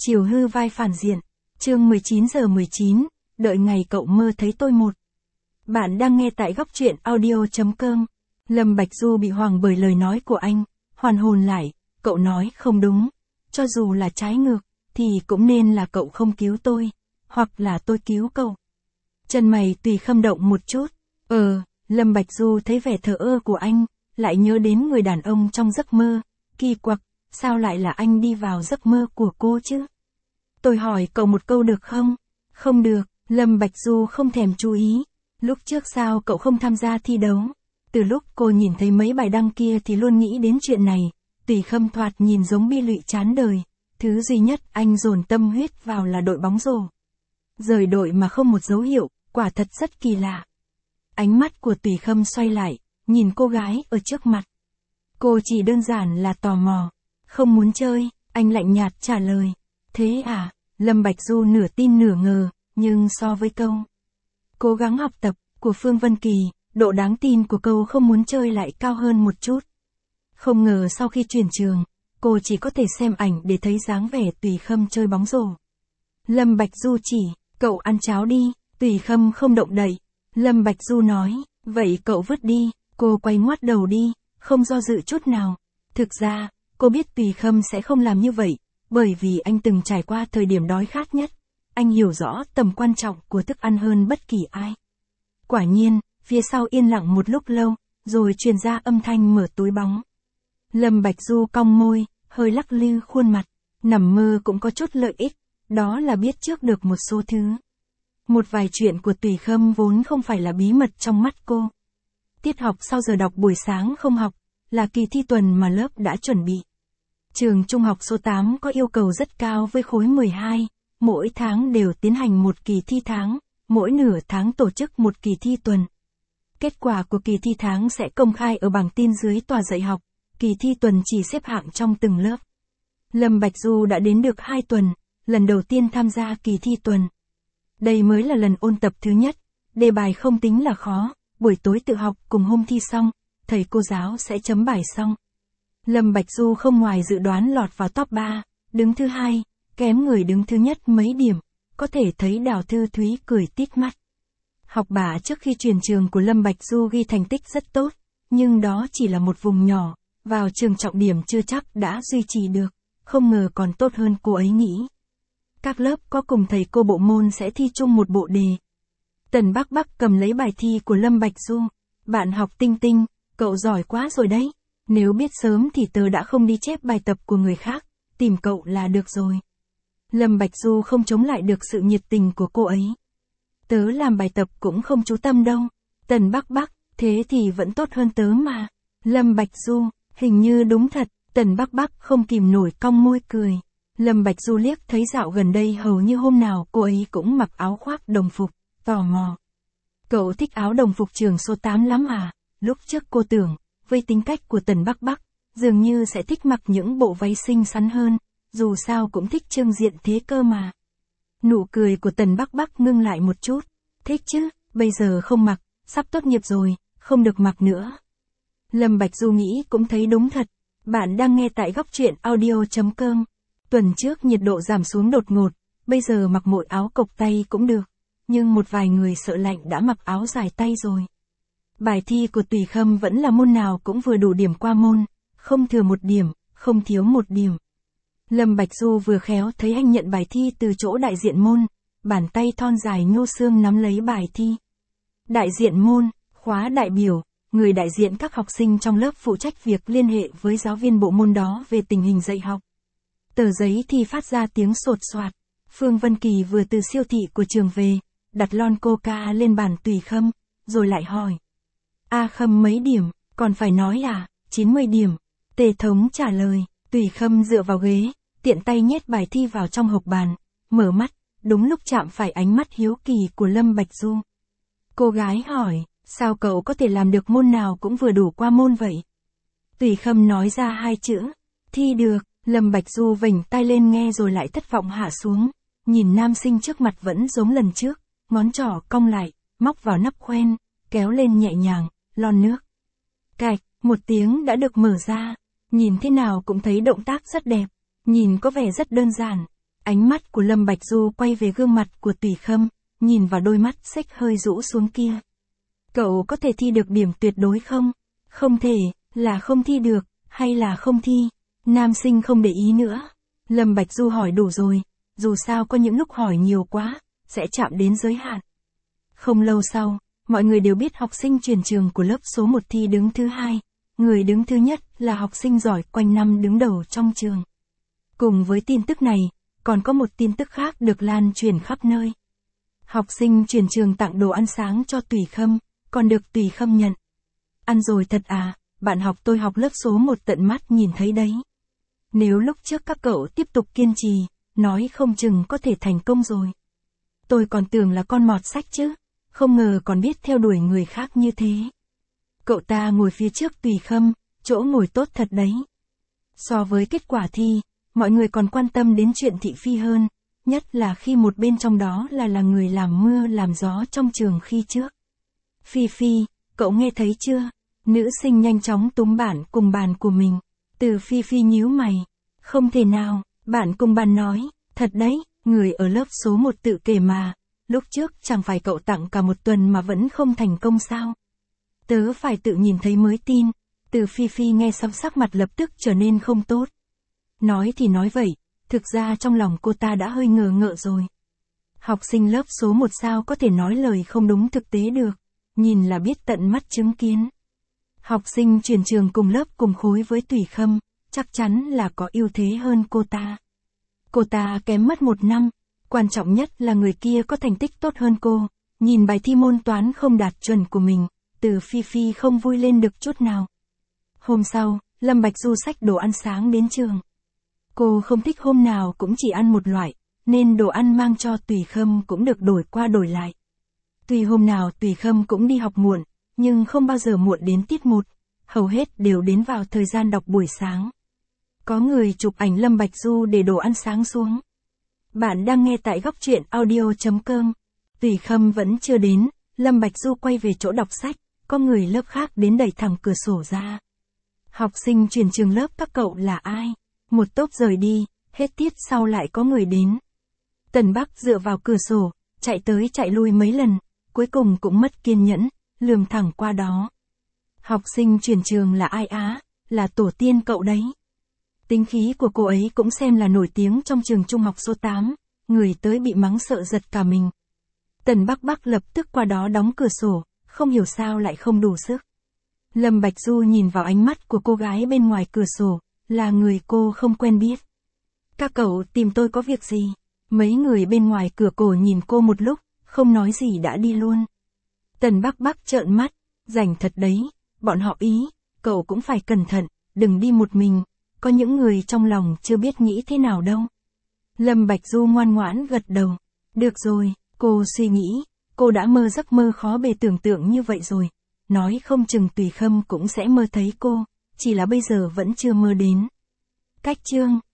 Chiều hư vai phản diện. Chương 19:19, đợi ngày cậu mơ thấy tôi một. Bạn đang nghe tại góc truyện audio.com. Lâm Bạch Du bị hoảng bởi lời nói của anh, hoàn hồn lại, cậu nói không đúng. Cho dù là trái ngược, thì cũng nên là cậu không cứu tôi, hoặc là tôi cứu cậu. Chân mày Tùy Khâm động một chút. Lâm Bạch Du thấy vẻ thờ ơ của anh, lại nhớ đến người đàn ông trong giấc mơ. Kỳ quặc, sao lại là anh đi vào giấc mơ của cô chứ? Tôi hỏi cậu một câu được không? Không được, Lâm Bạch Du không thèm chú ý. Lúc trước sao cậu không tham gia thi đấu? Từ lúc cô nhìn thấy mấy bài đăng kia thì luôn nghĩ đến chuyện này. Tùy Khâm thoạt nhìn giống bi lụy chán đời. Thứ duy nhất anh dồn tâm huyết vào là đội bóng rổ. Rời đội mà không một dấu hiệu, quả thật rất kỳ lạ. Ánh mắt của Tùy Khâm xoay lại, nhìn cô gái ở trước mặt. Cô chỉ đơn giản là tò mò, không muốn chơi, anh lạnh nhạt trả lời. Thế à? Lâm Bạch Du nửa tin nửa ngờ, nhưng so với câu cố gắng học tập của Phương Vân Kỳ, độ đáng tin của câu không muốn chơi lại cao hơn một chút. Không ngờ sau khi chuyển trường, cô chỉ có thể xem ảnh để thấy dáng vẻ Tùy Khâm chơi bóng rổ. Lâm Bạch Du chỉ, cậu ăn cháo đi. Tùy Khâm không động đậy. Lâm Bạch Du nói, vậy cậu vứt đi. Cô quay ngoắt đầu đi, không do dự chút nào. Thực ra, cô biết Tùy Khâm sẽ không làm như vậy, bởi vì anh từng trải qua thời điểm đói khát nhất. Anh hiểu rõ tầm quan trọng của thức ăn hơn bất kỳ ai. Quả nhiên, phía sau yên lặng một lúc lâu, rồi truyền ra âm thanh mở túi bóng. Lâm Bạch Du cong môi, hơi lắc lư khuôn mặt. Nằm mơ cũng có chút lợi ích, đó là biết trước được một số thứ. Một vài chuyện của Tùy Khâm vốn không phải là bí mật trong mắt cô. Tiết học sau giờ đọc buổi sáng không học, là kỳ thi tuần mà lớp đã chuẩn bị. Trường trung học số 8 có yêu cầu rất cao với khối 12, mỗi tháng đều tiến hành một kỳ thi tháng, mỗi nửa tháng tổ chức một kỳ thi tuần. Kết quả của kỳ thi tháng sẽ công khai ở bảng tin dưới tòa dạy học, kỳ thi tuần chỉ xếp hạng trong từng lớp. Lâm Bạch Du đã đến được 2 tuần, lần đầu tiên tham gia kỳ thi tuần. Đây mới là lần ôn tập thứ nhất, đề bài không tính là khó, buổi tối tự học cùng hôm thi xong, thầy cô giáo sẽ chấm bài xong. Lâm Bạch Du không ngoài dự đoán lọt vào top 3, đứng thứ 2, kém người đứng thứ nhất mấy điểm, có thể thấy Đào Thư Thúy cười tít mắt. Học bạ trước khi chuyển trường của Lâm Bạch Du ghi thành tích rất tốt, nhưng đó chỉ là một vùng nhỏ, vào trường trọng điểm chưa chắc đã duy trì được, không ngờ còn tốt hơn cô ấy nghĩ. Các lớp có cùng thầy cô bộ môn sẽ thi chung một bộ đề. Tần Bắc Bắc cầm lấy bài thi của Lâm Bạch Du. Bạn học Tinh Tinh, cậu giỏi quá rồi đấy. Nếu biết sớm thì tớ đã không đi chép bài tập của người khác, tìm cậu là được rồi. Lâm Bạch Du không chống lại được sự nhiệt tình của cô ấy. Tớ làm bài tập cũng không chú tâm đâu. Tần Bắc Bắc, thế thì vẫn tốt hơn tớ mà. Lâm Bạch Du, hình như đúng thật. Tần Bắc Bắc không kìm nổi cong môi cười. Lâm Bạch Du liếc thấy dạo gần đây hầu như hôm nào cô ấy cũng mặc áo khoác đồng phục, tò mò. Cậu thích áo đồng phục trường số 8 lắm à? Lúc trước cô tưởng, với tính cách của Tần Bắc Bắc, dường như sẽ thích mặc những bộ váy xinh xắn hơn, dù sao cũng thích trưng diện thế cơ mà. Nụ cười của Tần Bắc Bắc ngưng lại một chút. Thích chứ, bây giờ không mặc, sắp tốt nghiệp rồi, không được mặc nữa. Lâm Bạch Du nghĩ cũng thấy đúng thật. Bạn đang nghe tại góc truyện audio.com. Tuần trước nhiệt độ giảm xuống đột ngột, bây giờ mặc mỗi áo cộc tay cũng được. Nhưng một vài người sợ lạnh đã mặc áo dài tay rồi. Bài thi của Tùy Khâm vẫn là môn nào cũng vừa đủ điểm qua môn, không thừa một điểm, không thiếu một điểm. Lâm Bạch Du vừa khéo thấy anh nhận bài thi từ chỗ đại diện môn, bàn tay thon dài nhô xương nắm lấy bài thi. Đại diện môn, khóa đại biểu, người đại diện các học sinh trong lớp phụ trách việc liên hệ với giáo viên bộ môn đó về tình hình dạy học. Tờ giấy thì phát ra tiếng sột soạt. Phương Vân Kỳ vừa từ siêu thị của trường về, đặt lon coca lên bàn Tùy Khâm, rồi lại hỏi. Khâm mấy điểm, còn phải nói à? 90 điểm. Tề Thống trả lời. Tùy Khâm dựa vào ghế, tiện tay nhét bài thi vào trong hộc bàn, mở mắt, đúng lúc chạm phải ánh mắt hiếu kỳ của Lâm Bạch Du. Cô gái hỏi, sao cậu có thể làm được môn nào cũng vừa đủ qua môn vậy? Tùy Khâm nói ra 2 chữ, thi được. Lâm Bạch Du vểnh tai lên nghe rồi lại thất vọng hạ xuống, nhìn nam sinh trước mặt vẫn giống lần trước, ngón trỏ cong lại, móc vào nắp khoen, kéo lên nhẹ nhàng, lon nước. Cạch, một tiếng đã được mở ra, nhìn thế nào cũng thấy động tác rất đẹp, nhìn có vẻ rất đơn giản. Ánh mắt của Lâm Bạch Du quay về gương mặt của Tùy Khâm, nhìn vào đôi mắt xếch hơi rũ xuống kia. Cậu có thể thi được điểm tuyệt đối không? Không thể, là không thi được, hay là không thi? Nam sinh không để ý nữa. Lâm Bạch Du hỏi đủ rồi, dù sao có những lúc hỏi nhiều quá, sẽ chạm đến giới hạn. Không lâu sau, mọi người đều biết học sinh chuyển trường của lớp số 1 thi đứng thứ 2, người đứng thứ nhất là học sinh giỏi quanh năm đứng đầu trong trường. Cùng với tin tức này, còn có một tin tức khác được lan truyền khắp nơi. Học sinh chuyển trường tặng đồ ăn sáng cho Tùy Khâm, còn được Tùy Khâm nhận. Ăn rồi thật à, bạn học tôi học lớp số 1 tận mắt nhìn thấy đấy. Nếu lúc trước các cậu tiếp tục kiên trì, nói không chừng có thể thành công rồi. Tôi còn tưởng là con mọt sách chứ, không ngờ còn biết theo đuổi người khác như thế. Cậu ta ngồi phía trước Tùy Khâm, chỗ ngồi tốt thật đấy. So với kết quả thi, mọi người còn quan tâm đến chuyện thị phi hơn, nhất là khi một bên trong đó là người làm mưa làm gió trong trường khi trước. Phi Phi, cậu nghe thấy chưa? Nữ sinh nhanh chóng túm bạn cùng bàn của mình. Từ Phi Phi nhíu mày. Không thể nào, bạn cùng bàn nói, thật đấy, người ở lớp số 1 tự kể mà, lúc trước chẳng phải cậu tặng cả một tuần mà vẫn không thành công sao? Tớ phải tự nhìn thấy mới tin. Từ Phi Phi nghe xong sắc mặt lập tức trở nên không tốt. Nói thì nói vậy, thực ra trong lòng cô ta đã hơi ngờ ngợ rồi. Học sinh lớp số 1 sao có thể nói lời không đúng thực tế được, nhìn là biết tận mắt chứng kiến. Học sinh chuyển trường cùng lớp cùng khối với Tùy Khâm, chắc chắn là có ưu thế hơn cô ta. Cô ta kém mất 1 năm, quan trọng nhất là người kia có thành tích tốt hơn cô, nhìn bài thi môn toán không đạt chuẩn của mình, Từ Phi Phi không vui lên được chút nào. Hôm sau, Lâm Bạch Du xách đồ ăn sáng đến trường. Cô không thích hôm nào cũng chỉ ăn một loại, nên đồ ăn mang cho Tùy Khâm cũng được đổi qua đổi lại. Tuy hôm nào Tùy Khâm cũng đi học muộn, nhưng không bao giờ muộn đến tiết 1, hầu hết đều đến vào thời gian đọc buổi sáng. Có người chụp ảnh Lâm Bạch Du để đồ ăn sáng xuống. Bạn đang nghe tại góc truyện audio.com. Tùy Khâm vẫn chưa đến, Lâm Bạch Du quay về chỗ đọc sách, có người lớp khác đến đẩy thẳng cửa sổ ra. Học sinh chuyển trường lớp các cậu là ai? Một tốp rời đi, hết tiết sau lại có người đến. Tần Bắc dựa vào cửa sổ, chạy tới chạy lui mấy lần, cuối cùng cũng mất kiên nhẫn, lườm thẳng qua đó. Học sinh chuyển trường là ai á? Là tổ tiên cậu đấy. Tính khí của cô ấy cũng xem là nổi tiếng trong trường trung học số 8, người tới bị mắng sợ giật cả mình. Tần Bắc lập tức qua đó đóng cửa sổ, không hiểu sao lại không đủ sức. Lâm Bạch Du nhìn vào ánh mắt của cô gái bên ngoài cửa sổ, là người cô không quen biết. Các cậu tìm tôi có việc gì? Mấy người bên ngoài cửa cổ nhìn cô một lúc, không nói gì đã đi luôn. Tần Bắc trợn mắt, rảnh thật đấy, bọn họ ý, cậu cũng phải cẩn thận, đừng đi một mình, có những người trong lòng chưa biết nghĩ thế nào đâu. Lâm Bạch Du ngoan ngoãn gật đầu. Được rồi, cô suy nghĩ, cô đã mơ giấc mơ khó bề tưởng tượng như vậy rồi. Nói không chừng Tùy Khâm cũng sẽ mơ thấy cô, chỉ là bây giờ vẫn chưa mơ đến. Cách chương